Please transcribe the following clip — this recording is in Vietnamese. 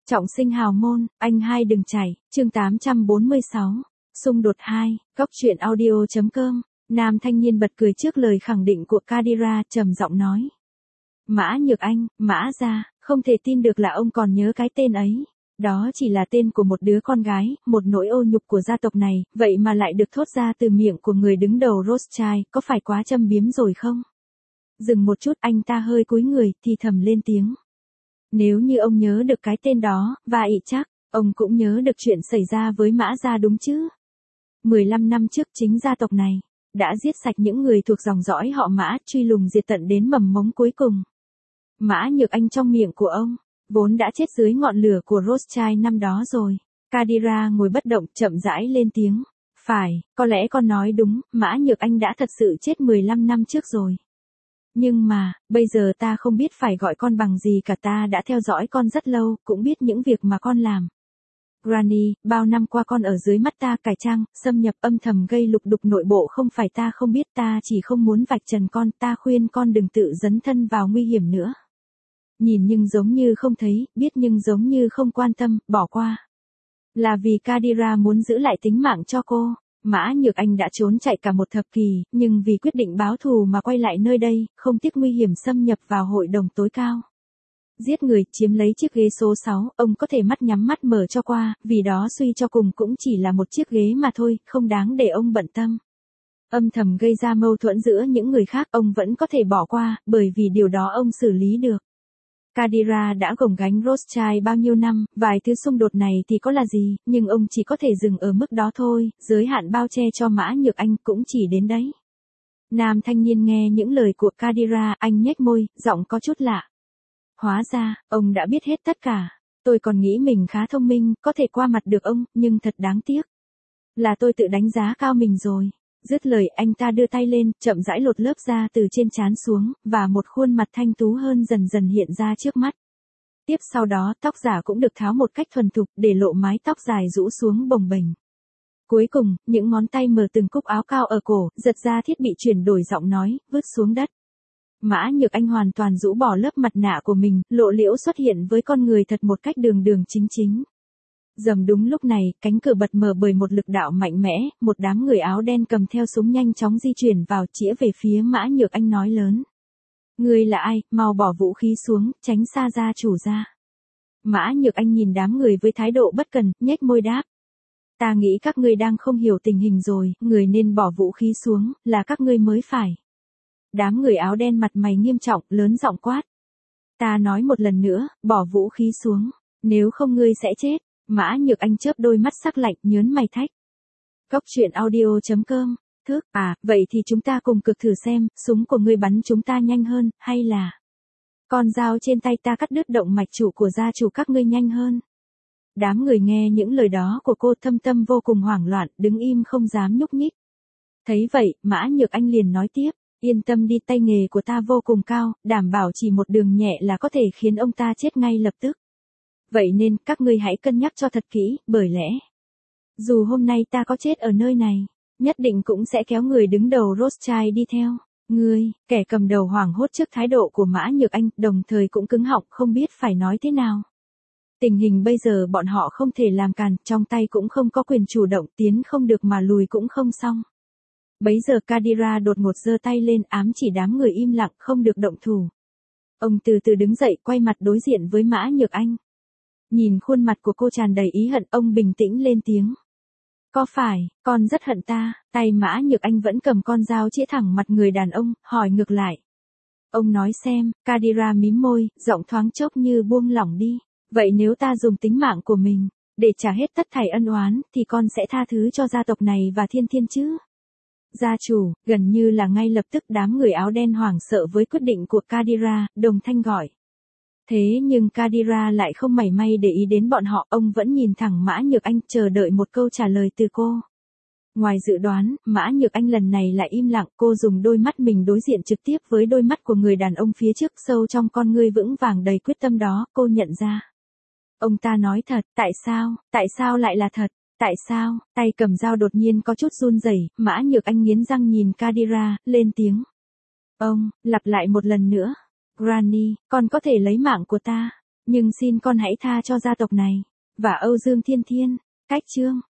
Trọng sinh hào môn, anh hai đừng chảy, chương 846. Xung đột 2, góc truyện audio.com. Nam thanh niên bật cười trước lời khẳng định của Kadira, trầm giọng nói. Mã Nhược Anh, Mã gia, không thể tin được là ông còn nhớ cái tên ấy. Đó chỉ là tên của một đứa con gái, một nỗi ô nhục của gia tộc này, vậy mà lại được thốt ra từ miệng của người đứng đầu Rothschild, có phải quá châm biếm rồi không? Dừng một chút, anh ta hơi cúi người, thì thầm lên tiếng. Nếu như ông nhớ được cái tên đó, và chắc, ông cũng nhớ được chuyện xảy ra với Mã gia đúng chứ? 15 năm trước chính gia tộc này đã giết sạch những người thuộc dòng dõi họ Mã, truy lùng diệt tận đến mầm mống cuối cùng. Mã Nhược Anh trong miệng của ông, vốn đã chết dưới ngọn lửa của Rothschild năm đó rồi. Kadira ngồi bất động, chậm rãi lên tiếng. Phải, có lẽ con nói đúng, Mã Nhược Anh đã thật sự chết 15 năm trước rồi. Nhưng mà, bây giờ ta không biết phải gọi con bằng gì cả, ta đã theo dõi con rất lâu, cũng biết những việc mà con làm. Granny, bao năm qua con ở dưới mắt ta cải trang, xâm nhập âm thầm gây lục đục nội bộ, không phải ta không biết, ta chỉ không muốn vạch trần con, ta khuyên con đừng tự dấn thân vào nguy hiểm nữa. Nhìn nhưng giống như không thấy, biết nhưng giống như không quan tâm, bỏ qua. Là vì Kadira muốn giữ lại tính mạng cho cô. Mã Nhược Anh đã trốn chạy cả một thập kỷ, nhưng vì quyết định báo thù mà quay lại nơi đây, không tiếc nguy hiểm xâm nhập vào hội đồng tối cao. Giết người, chiếm lấy chiếc ghế số 6, ông có thể mắt nhắm mắt mở cho qua, vì đó suy cho cùng cũng chỉ là một chiếc ghế mà thôi, không đáng để ông bận tâm. Âm thầm gây ra mâu thuẫn giữa những người khác, ông vẫn có thể bỏ qua, bởi vì điều đó ông xử lý được. Kadira đã gồng gánh Rothschild bao nhiêu năm, vài thứ xung đột này thì có là gì, nhưng ông chỉ có thể dừng ở mức đó thôi, giới hạn bao che cho Mã Nhược Anh cũng chỉ đến đấy. Nam thanh niên nghe những lời của Kadira, anh nhếch môi, giọng có chút lạ. Hóa ra, ông đã biết hết tất cả. Tôi còn nghĩ mình khá thông minh, có thể qua mặt được ông, nhưng thật đáng tiếc. Là tôi tự đánh giá cao mình rồi. Dứt lời, anh ta đưa tay lên, chậm rãi lột lớp da từ trên trán xuống, và một khuôn mặt thanh tú hơn dần dần hiện ra trước mắt. Tiếp sau đó, tóc giả cũng được tháo một cách thuần thục, để lộ mái tóc dài rũ xuống bồng bềnh. Cuối cùng, những ngón tay mở từng cúc áo cao ở cổ, giật ra thiết bị chuyển đổi giọng nói, vứt xuống đất. Mã Nhược Anh hoàn toàn rũ bỏ lớp mặt nạ của mình, lộ liễu xuất hiện với con người thật một cách đường đường chính chính. Dầm đúng lúc này, cánh cửa bật mở bởi một lực đạo mạnh mẽ, một đám người áo đen cầm theo súng nhanh chóng di chuyển vào, chĩa về phía Mã Nhược Anh nói lớn. Ngươi là ai, mau bỏ vũ khí xuống, tránh xa gia chủ ra. Mã Nhược Anh nhìn đám người với thái độ bất cần, nhếch môi đáp. Ta nghĩ các ngươi đang không hiểu tình hình rồi, người nên bỏ vũ khí xuống, là các ngươi mới phải. Đám người áo đen mặt mày nghiêm trọng, lớn giọng quát. Ta nói một lần nữa, bỏ vũ khí xuống, nếu không ngươi sẽ chết. Mã Nhược Anh chớp đôi mắt sắc lạnh, nhớn mày thách. Góc truyện audio.com. Thước, vậy thì chúng ta cùng cực thử xem, súng của ngươi bắn chúng ta nhanh hơn, hay là con dao trên tay ta cắt đứt động mạch chủ của gia chủ các ngươi nhanh hơn. Đám người nghe những lời đó của cô thâm tâm vô cùng hoảng loạn, đứng im không dám nhúc nhích. Thấy vậy, Mã Nhược Anh liền nói tiếp. Yên tâm đi, tay nghề của ta vô cùng cao, đảm bảo chỉ một đường nhẹ là có thể khiến ông ta chết ngay lập tức. Vậy nên, các ngươi hãy cân nhắc cho thật kỹ, bởi lẽ, dù hôm nay ta có chết ở nơi này, nhất định cũng sẽ kéo người đứng đầu Rothschild đi theo. Ngươi, kẻ cầm đầu hoảng hốt trước thái độ của Mã Nhược Anh, đồng thời cũng cứng họng không biết phải nói thế nào. Tình hình bây giờ bọn họ không thể làm càn, trong tay cũng không có quyền chủ động, tiến không được mà lùi cũng không xong. Bấy giờ Kadira đột ngột giơ tay lên, ám chỉ đám người im lặng, không được động thủ. Ông từ từ đứng dậy, quay mặt đối diện với Mã Nhược Anh. Nhìn khuôn mặt của cô tràn đầy ý hận, ông bình tĩnh lên tiếng. Có phải, con rất hận ta? Tay Mã Nhược Anh vẫn cầm con dao chĩa thẳng mặt người đàn ông, hỏi ngược lại. Ông nói xem, Kadira mím môi, giọng thoáng chốc như buông lỏng đi. Vậy nếu ta dùng tính mạng của mình, để trả hết tất thảy ân oán, thì con sẽ tha thứ cho gia tộc này và thiên thiên chứ? Gia chủ, gần như là ngay lập tức đám người áo đen hoảng sợ với quyết định của Kadira, đồng thanh gọi. Thế nhưng Kadira lại không mảy may để ý đến bọn họ, ông vẫn nhìn thẳng Mã Nhược Anh, chờ đợi một câu trả lời từ cô. Ngoài dự đoán, Mã Nhược Anh lần này lại im lặng, cô dùng đôi mắt mình đối diện trực tiếp với đôi mắt của người đàn ông phía trước, sâu trong con ngươi vững vàng đầy quyết tâm đó, cô nhận ra. Ông ta nói thật, tại sao lại là thật? Tại sao? Tay cầm dao đột nhiên có chút run rẩy, Mã Nhược Anh nghiến răng nhìn Kadira, lên tiếng. Ông, lặp lại một lần nữa. Granny, con có thể lấy mạng của ta, Nhưng xin con hãy tha cho gia tộc này. Và Âu Dương Thiên Thiên. Cách chương.